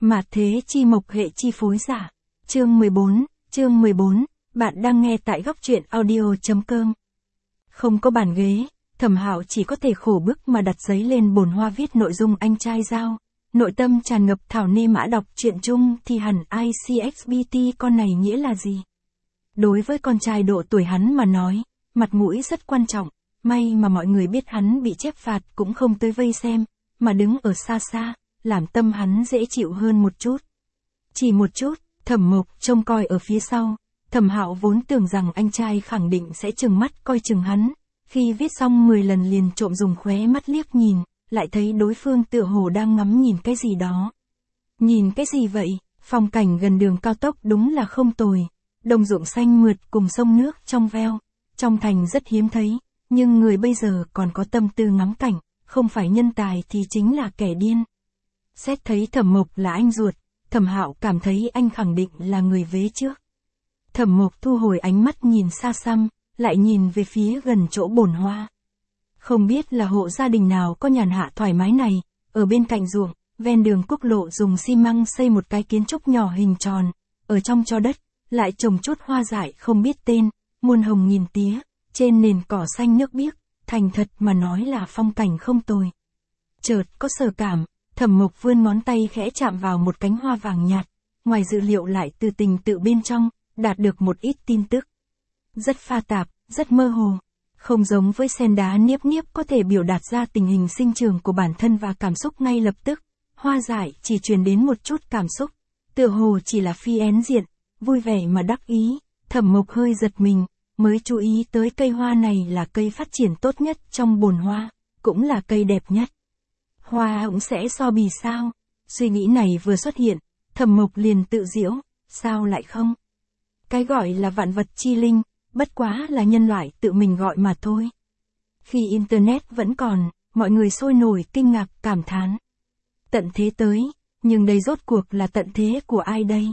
Mạt thế chi mộc hệ chi phối giả. Chương 14, bạn đang nghe tại góc truyện audio.com. Không có bàn ghế, Thẩm Hạo chỉ có thể khổ bức mà đặt giấy lên bồn hoa viết nội dung anh trai giao. Nội tâm tràn ngập thảo nê mã đọc truyện chung thì hẳn ICXBT con này nghĩa là gì? Đối với con trai độ tuổi hắn mà nói, mặt mũi rất quan trọng, may mà mọi người biết hắn bị chép phạt cũng không tới vây xem, mà đứng ở xa xa, làm tâm hắn dễ chịu hơn một chút. Chỉ một chút, Thẩm Mộc trông coi ở phía sau, Thẩm Hạo vốn tưởng rằng anh trai khẳng định sẽ trừng mắt coi chừng hắn, khi viết xong 10 lần liền trộm dùng khóe mắt liếc nhìn, lại thấy đối phương tựa hồ đang ngắm nhìn cái gì đó. Nhìn cái gì vậy? Phong cảnh gần đường cao tốc đúng là không tồi, đồng ruộng xanh mượt cùng sông nước trong veo, trong thành rất hiếm thấy, nhưng người bây giờ còn có tâm tư ngắm cảnh, không phải nhân tài thì chính là kẻ điên. Xét thấy Thẩm Mộc là anh ruột, Thẩm Hạo cảm thấy anh khẳng định là người vế trước. Thẩm Mộc thu hồi ánh mắt nhìn xa xăm, lại nhìn về phía gần chỗ bồn hoa. Không biết là hộ gia đình nào có nhàn hạ thoải mái này, ở bên cạnh ruộng, ven đường quốc lộ dùng xi măng xây một cái kiến trúc nhỏ hình tròn, ở trong cho đất, lại trồng chút hoa dại không biết tên, muôn hồng nghìn tía, trên nền cỏ xanh nước biếc, thành thật mà nói là phong cảnh không tồi. Chợt có sở cảm, Thẩm Mộc vươn ngón tay khẽ chạm vào một cánh hoa vàng nhạt, ngoài dự liệu lại từ tình tự bên trong, đạt được một ít tin tức. Rất pha tạp, rất mơ hồ, không giống với sen đá niếp niếp có thể biểu đạt ra tình hình sinh trưởng của bản thân và cảm xúc ngay lập tức, hoa dại chỉ truyền đến một chút cảm xúc, tựa hồ chỉ là phi én diện, vui vẻ mà đắc ý. Thẩm Mộc hơi giật mình, mới chú ý tới cây hoa này là cây phát triển tốt nhất trong bồn hoa, cũng là cây đẹp nhất. Hoa cũng sẽ so bì sao? Suy nghĩ này vừa xuất hiện, Thẩm Mộc liền tự giễu, sao lại không? Cái gọi là vạn vật chi linh, bất quá là nhân loại tự mình gọi mà thôi. Khi Internet vẫn còn, mọi người sôi nổi kinh ngạc cảm thán. Tận thế tới, nhưng đây rốt cuộc là tận thế của ai đây?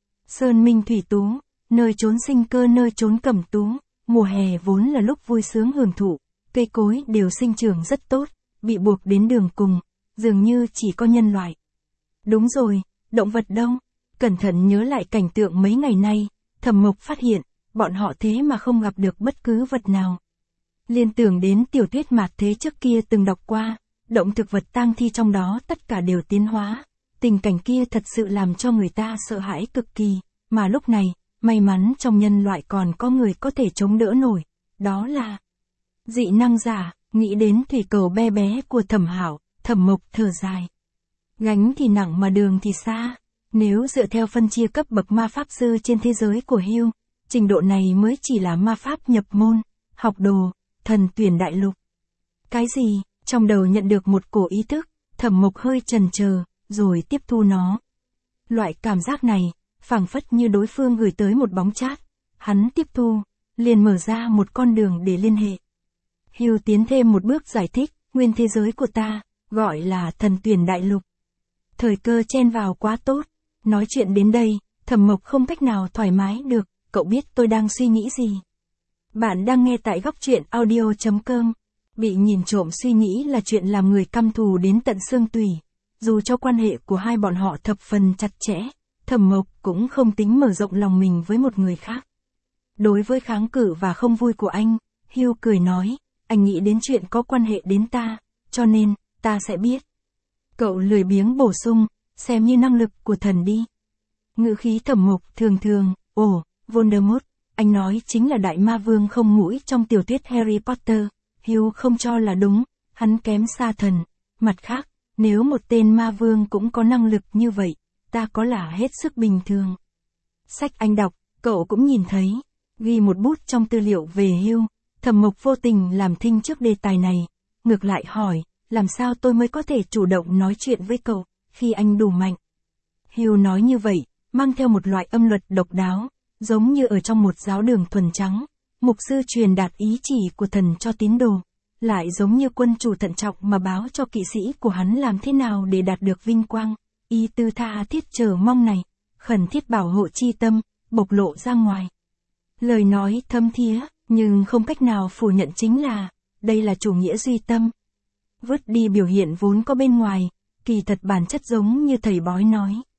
Sơn minh thủy tú, nơi trốn sinh cơ nơi trốn cẩm tú, mùa hè vốn là lúc vui sướng hưởng thụ, cây cối đều sinh trưởng rất tốt, bị buộc đến đường cùng, dường như chỉ có nhân loại. Đúng rồi, động vật đâu? Cẩn thận nhớ lại cảnh tượng mấy ngày nay, Thẩm Mộc phát hiện, bọn họ thế mà không gặp được bất cứ vật nào. Liên tưởng đến tiểu thuyết mạt thế trước kia từng đọc qua, động thực vật tang thi trong đó tất cả đều tiến hóa. Tình cảnh kia thật sự làm cho người ta sợ hãi cực kỳ, mà lúc này, may mắn trong nhân loại còn có người có thể chống đỡ nổi, đó là dị năng giả. Nghĩ đến thủy cầu bé bé của Thẩm Hạo, Thẩm Mộc thở dài. Gánh thì nặng mà đường thì xa, nếu dựa theo phân chia cấp bậc ma pháp sư trên thế giới của Hugh, trình độ này mới chỉ là ma pháp nhập môn, học đồ, thần tuyển đại lục. Cái gì? Trong đầu nhận được một cổ ý thức, Thẩm Mộc hơi chần chờ, rồi tiếp thu nó. Loại cảm giác này, phảng phất như đối phương gửi tới một bóng chat, hắn tiếp thu, liền mở ra một con đường để liên hệ. Hugh tiến thêm một bước giải thích, nguyên thế giới của ta, gọi là thần tuyển đại lục. Thời cơ chen vào quá tốt, nói chuyện đến đây, Thẩm Mộc không cách nào thoải mái được, cậu biết tôi đang suy nghĩ gì? Bạn đang nghe tại góc truyện audio.com. Bị nhìn trộm suy nghĩ là chuyện làm người căm thù đến tận xương tủy, dù cho quan hệ của hai bọn họ thập phần chặt chẽ, Thẩm Mộc cũng không tính mở rộng lòng mình với một người khác. Đối với kháng cự và không vui của anh, Hugh cười nói, anh nghĩ đến chuyện có quan hệ đến ta, cho nên, ta sẽ biết. Cậu lười biếng bổ sung, xem như năng lực của thần đi. Ngữ khí Thẩm Mộc thường thường, Voldemort, anh nói chính là đại ma vương không mũi trong tiểu thuyết Harry Potter. Hugh không cho là đúng, hắn kém xa thần. Mặt khác, nếu một tên ma vương cũng có năng lực như vậy, ta có là hết sức bình thường. Sách anh đọc, cậu cũng nhìn thấy, ghi một bút trong tư liệu về Hugh. Thẩm Mộc vô tình làm thinh trước đề tài này, ngược lại hỏi, làm sao tôi mới có thể chủ động nói chuyện với cậu, khi anh đủ mạnh. Hugh nói như vậy, mang theo một loại âm luật độc đáo, giống như ở trong một giáo đường thuần trắng, mục sư truyền đạt ý chỉ của thần cho tín đồ, lại giống như quân chủ thận trọng mà báo cho kỵ sĩ của hắn làm thế nào để đạt được vinh quang, ý tư tha thiết chờ mong này, khẩn thiết bảo hộ chi tâm, bộc lộ ra ngoài. Lời nói thâm thía, nhưng không cách nào phủ nhận chính là, đây là chủ nghĩa duy tâm. Vứt đi biểu hiện vốn có bên ngoài, kỳ thật bản chất giống như thầy bói nói,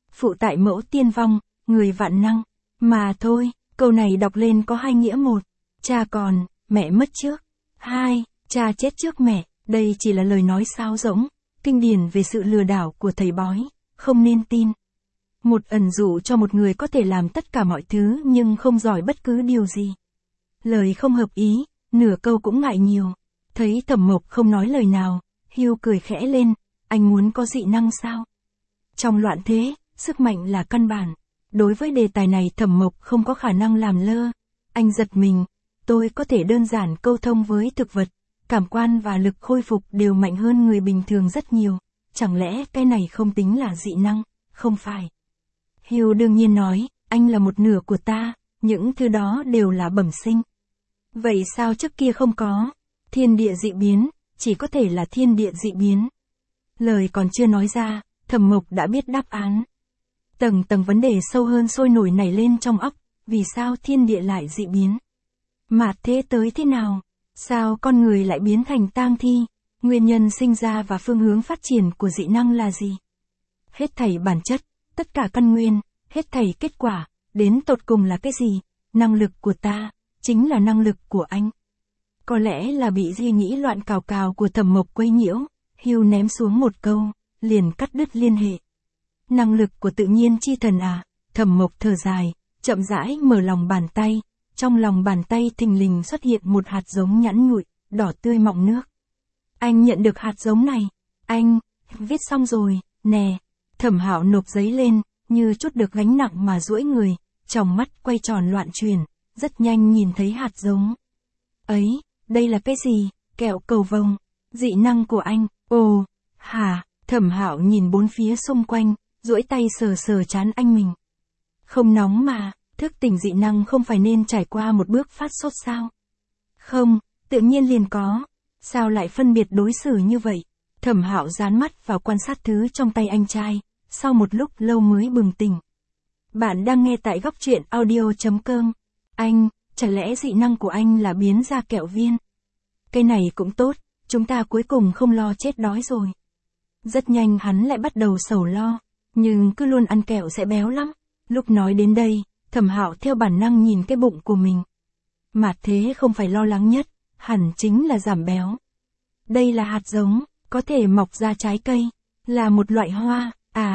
Phụ tại mẫu tiên vong, người vạn năng. Mà thôi, câu này đọc lên có hai nghĩa: một, cha còn, mẹ mất trước. Hai, cha chết trước mẹ. Đây chỉ là lời nói sáo rỗng, kinh điển về sự lừa đảo của thầy bói, không nên tin. Một ẩn dụ cho một người có thể làm tất cả mọi thứ nhưng không giỏi bất cứ điều gì. Lời không hợp ý, nửa câu cũng ngại nhiều. Thấy Thẩm Mộc không nói lời nào, Hugh cười khẽ lên, anh muốn có dị năng sao? Trong loạn thế, sức mạnh là căn bản. Đối với đề tài này Thẩm Mộc không có khả năng làm lơ. Anh giật mình, tôi có thể đơn giản câu thông với thực vật, cảm quan và lực khôi phục đều mạnh hơn người bình thường rất nhiều. Chẳng lẽ cái này không tính là dị năng? Không phải. Hugh đương nhiên nói, anh là một nửa của ta, những thứ đó đều là bẩm sinh. Vậy sao trước kia không có? Thiên địa dị biến, chỉ có thể là thiên địa dị biến. Lời còn chưa nói ra, Thẩm Mộc đã biết đáp án. Tầng vấn đề sâu hơn sôi nổi nảy lên trong óc, vì sao thiên địa lại dị biến? Mạt thế tới thế nào? Sao con người lại biến thành tang thi? Nguyên nhân sinh ra và phương hướng phát triển của dị năng là gì? Hết thảy bản chất, tất cả căn nguyên, hết thảy kết quả, đến tột cùng là cái gì? Năng lực của ta, chính là năng lực của anh. Có lẽ là bị suy nghĩ loạn cào cào của Thẩm Mộc quấy nhiễu, Hugh ném xuống một câu, liền cắt đứt liên hệ. Năng lực của tự nhiên chi thần à? Thẩm Mộc thở dài, chậm rãi mở lòng bàn tay, trong lòng bàn tay thình lình xuất hiện một hạt giống nhẵn nhụi, đỏ tươi mọng nước. Anh nhận được hạt giống này, anh, viết xong rồi, nè. Thẩm Hạo nộp giấy lên, như chút được gánh nặng mà duỗi người, trong mắt quay tròn loạn chuyển, rất nhanh nhìn thấy hạt giống. Ấy, đây là cái gì? Kẹo cầu vồng, dị năng của anh. Ồ, hả? Thẩm Hạo nhìn bốn phía xung quanh, duỗi tay sờ trán anh mình. Không nóng mà, thức tỉnh dị năng không phải nên trải qua một bước phát sốt sao? Không, tự nhiên liền có. Sao lại phân biệt đối xử như vậy? Thẩm Hạo dán mắt vào quan sát thứ trong tay anh trai, sau một lúc lâu mới bừng tỉnh. Bạn đang nghe tại góc truyện audio.com. Anh, chả lẽ dị năng của anh là biến ra kẹo viên? Cái này cũng tốt, chúng ta cuối cùng không lo chết đói rồi. Rất nhanh hắn lại bắt đầu sầu lo, nhưng cứ luôn ăn kẹo sẽ béo lắm. Lúc nói đến đây, Thẩm Hạo theo bản năng nhìn cái bụng của mình. Mạt thế không phải lo lắng nhất, hẳn chính là giảm béo. Đây là hạt giống, có thể mọc ra trái cây, là một loại hoa,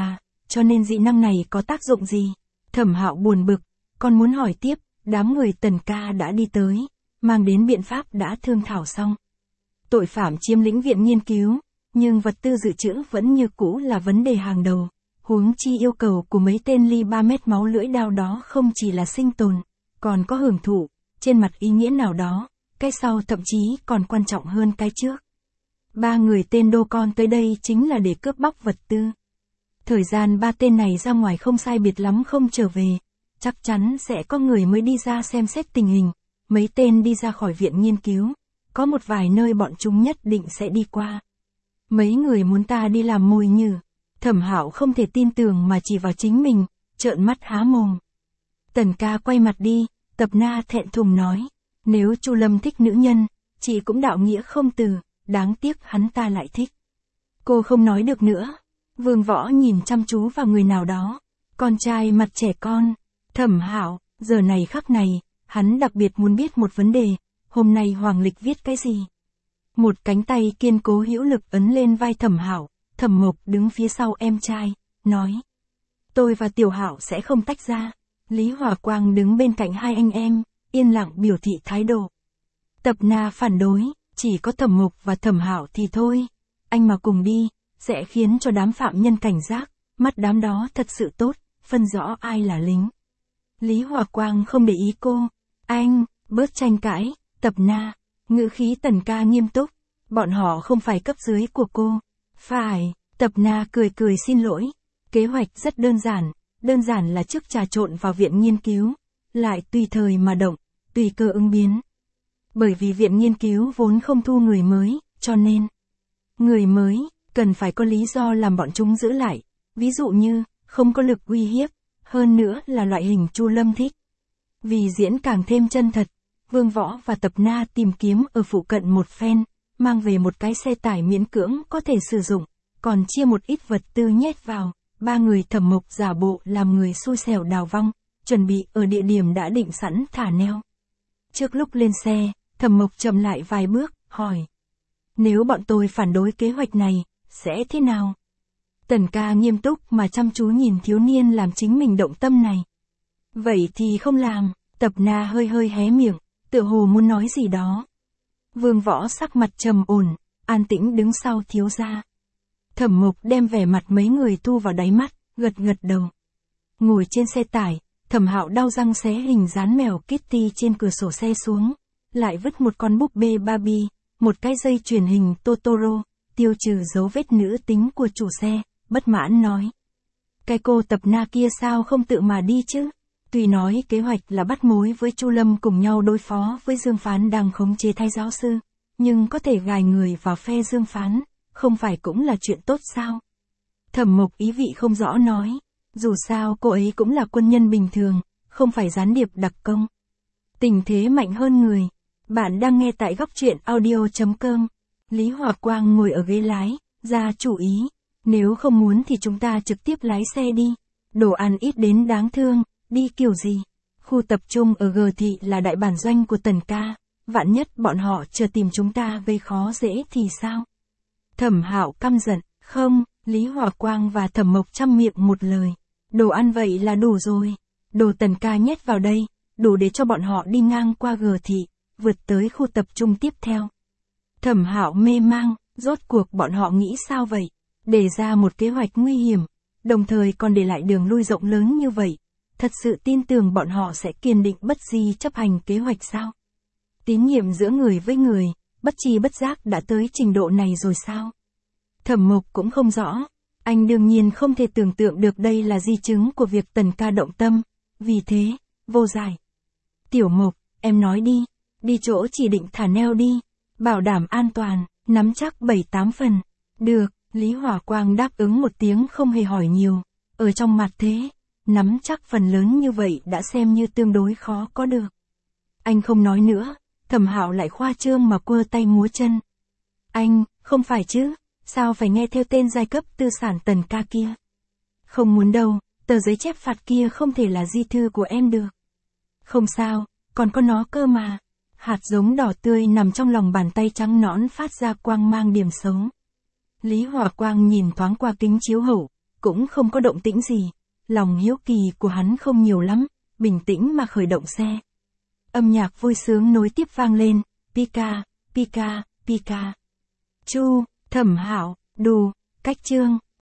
cho nên dị năng này có tác dụng gì? Thẩm Hạo buồn bực, còn muốn hỏi tiếp, đám người Tần Ca đã đi tới, mang đến biện pháp đã thương thảo xong. Tội phạm chiếm lĩnh viện nghiên cứu, nhưng vật tư dự trữ vẫn như cũ là vấn đề hàng đầu. Huống chi yêu cầu của mấy tên ly 3 mét máu lưỡi đao đó không chỉ là sinh tồn, còn có hưởng thụ, trên mặt ý nghĩa nào đó, cái sau thậm chí còn quan trọng hơn cái trước. 3 người tên đô con tới đây chính là để cướp bóc vật tư. Thời gian 3 tên này ra ngoài không sai biệt lắm không trở về, chắc chắn sẽ có người mới đi ra xem xét tình hình, mấy tên đi ra khỏi viện nghiên cứu, có một vài nơi bọn chúng nhất định sẽ đi qua. Mấy người muốn ta đi làm mồi nhử. Thẩm Hạo không thể tin tưởng mà chỉ vào chính mình, trợn mắt há mồm. Tần Ca quay mặt đi, Tập Na thẹn thùng nói, nếu Chu Lâm thích nữ nhân, chị cũng đạo nghĩa không từ, đáng tiếc hắn ta lại thích. Cô không nói được nữa. Vương Võ nhìn chăm chú vào người nào đó, con trai mặt trẻ con. Thẩm Hạo, giờ này khắc này, hắn đặc biệt muốn biết một vấn đề, hôm nay Hoàng Lịch viết cái gì? Một cánh tay kiên cố hữu lực ấn lên vai Thẩm Hạo. Thẩm Mộc đứng phía sau em trai, nói, tôi và Tiểu Hạo sẽ không tách ra. Lý Hòa Quang đứng bên cạnh hai anh em, yên lặng biểu thị thái độ. Tập Na phản đối, chỉ có Thẩm Mộc và Thẩm Hạo thì thôi, anh mà cùng đi, sẽ khiến cho đám phạm nhân cảnh giác, mắt đám đó thật sự tốt, phân rõ ai là lính. Lý Hòa Quang không để ý cô, anh, bớt tranh cãi, Tập Na, ngữ khí Tần Ca nghiêm túc, bọn họ không phải cấp dưới của cô. Phải, Tập Na cười xin lỗi, kế hoạch rất đơn giản là trước trà trộn vào viện nghiên cứu, lại tùy thời mà động, tùy cơ ứng biến. Bởi vì viện nghiên cứu vốn không thu người mới, cho nên, người mới, cần phải có lý do làm bọn chúng giữ lại, ví dụ như, không có lực uy hiếp, hơn nữa là loại hình Chu Lâm thích. Vì diễn càng thêm chân thật, Vương Võ và Tập Na tìm kiếm ở phụ cận một phen, mang về một cái xe tải miễn cưỡng có thể sử dụng, còn chia một ít vật tư nhét vào, ba người Thẩm Mộc giả bộ làm người xui xẻo đào vong, chuẩn bị ở địa điểm đã định sẵn thả neo. Trước lúc lên xe, Thẩm Mộc chậm lại vài bước, hỏi. Nếu bọn tôi phản đối kế hoạch này, sẽ thế nào? Tần ca nghiêm túc mà chăm chú nhìn thiếu niên làm chính mình động tâm này. Vậy thì không làm, Tập Na hơi hơi hé miệng, tựa hồ muốn nói gì đó. Vương Võ sắc mặt trầm ổn, an tĩnh đứng sau thiếu gia. Thẩm Mộc đem vẻ mặt mấy người thu vào đáy mắt, gật gật đầu. Ngồi trên xe tải, Thẩm Hạo đau răng xé hình dán mèo Kitty trên cửa sổ xe xuống, lại vứt một con búp bê Barbie, một cái dây chuyền hình Totoro, tiêu trừ dấu vết nữ tính của chủ xe, bất mãn nói. Cái cô Tập Na kia sao không tự mà đi chứ? Tuy nói kế hoạch là bắt mối với Chu Lâm cùng nhau đối phó với Dương Phán đang khống chế Thái giáo sư, nhưng có thể gài người vào phe Dương Phán, không phải cũng là chuyện tốt sao? Thẩm Mộc ý vị không rõ nói, dù sao cô ấy cũng là quân nhân bình thường, không phải gián điệp đặc công. Tình thế mạnh hơn người. Bạn đang nghe tại góc truyện audio.com. Lý Hòa Quang ngồi ở ghế lái, ra chủ ý. Nếu không muốn thì chúng ta trực tiếp lái xe đi. Đồ ăn ít đến đáng thương, đi kiểu gì? Khu tập trung ở G Thị là đại bản doanh của Tần ca. Vạn nhất bọn họ chờ tìm chúng ta gây khó dễ thì sao? Thẩm Hạo căm giận, không, Lý Hòa Quang và Thẩm Mộc chăm miệng một lời. Đồ ăn vậy là đủ rồi. Đồ Tần ca nhét vào đây, đủ để cho bọn họ đi ngang qua G Thị, vượt tới khu tập trung tiếp theo. Thẩm Hạo mê mang, rốt cuộc bọn họ nghĩ sao vậy? Đề ra một kế hoạch nguy hiểm, đồng thời còn để lại đường lui rộng lớn như vậy. Thật sự tin tưởng bọn họ sẽ kiên định bất di chấp hành kế hoạch sao? Tín nhiệm giữa người với người, bất chi bất giác đã tới trình độ này rồi sao? Thẩm Mộc cũng không rõ. Anh đương nhiên không thể tưởng tượng được đây là di chứng của việc Tần ca động tâm. Vì thế, vô giải. Tiểu Mộc, em nói đi. Đi chỗ chỉ định thả neo đi. Bảo đảm an toàn, nắm chắc 7-8 phần. Được, Lý Hỏa Quang đáp ứng một tiếng không hề hỏi nhiều. Ở trong mặt thế, nắm chắc phần lớn như vậy đã xem như tương đối khó có được. Anh không nói nữa, Thẩm Hạo lại khoa trương mà quơ tay múa chân. Anh, không phải chứ, sao phải nghe theo tên giai cấp tư sản Tần ca kia? Không muốn đâu, tờ giấy chép phạt kia không thể là di thư của em được. Không sao, còn có nó cơ mà. Hạt giống đỏ tươi nằm trong lòng bàn tay trắng nõn phát ra quang mang điểm sống. Lý Hòa Quang nhìn thoáng qua kính chiếu hậu, cũng không có động tĩnh gì. Lòng hiếu kỳ của hắn không nhiều lắm, bình tĩnh mà khởi động xe. Âm nhạc vui sướng nối tiếp vang lên, Pika, Pika, Pika. Chu, Thẩm Hạo, Đù, Cách Chương.